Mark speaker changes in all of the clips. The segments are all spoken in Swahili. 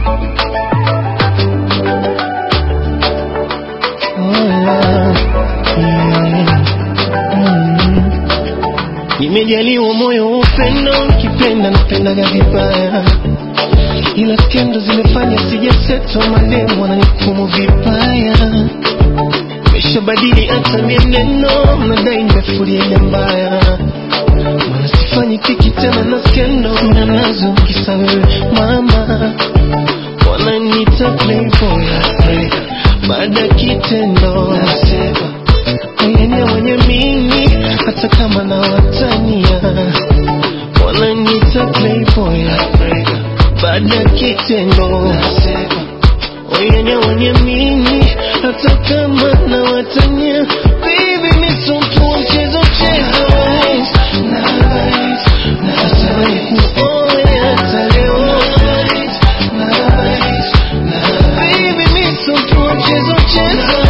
Speaker 1: Nimejaliwa moyo upendo, kipenda napenda vibaya, ila skendo zimefanya sijaseto, mademu wananihukumu vibaya. Nimeshabadili hata mienendo, mnadai nimefuria ile mbaya, maana sifanyi tiki tena na skendo, sina nazo kisa wewe mama. Wananiita playboy baada kitendo, nasema wenye mimi hata kama na watania. Wananiita playboy baada kitendo, nasema wenye mimi hata kama na watania. Baby miso mtu wa mchezo mchezo, nasema nikuoe hata leo. Baby miso mtu wa mchezo mchezo,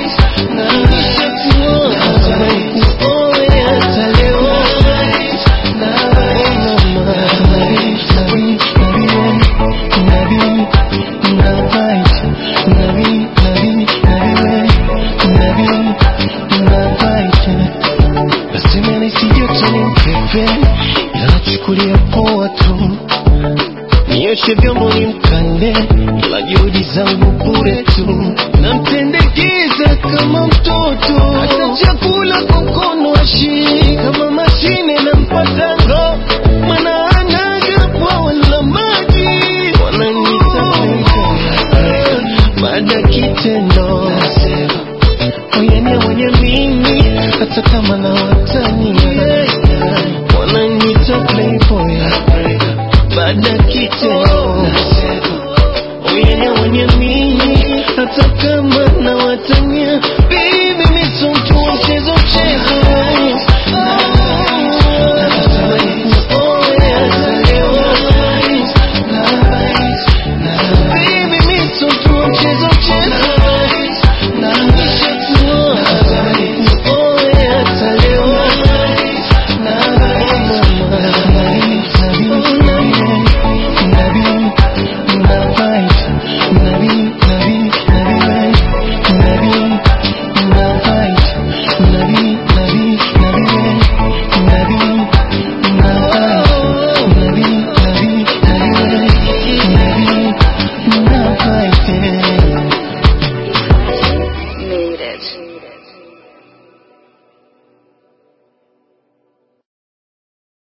Speaker 1: inachukulia poa tu, nioshe vyombo ni mkande, ila juhudi zangu bure tu. Namtendekeza kama mtoto, hata chakula kwa mkono ashii, kama mashine na mpatango, mana anaga bwawa la maji. Wananiita playboy baada kitendo, nasema wenye mimi hata kama na watania. Wananiita playboy baada kitendo, nasema wenye mimi hata kama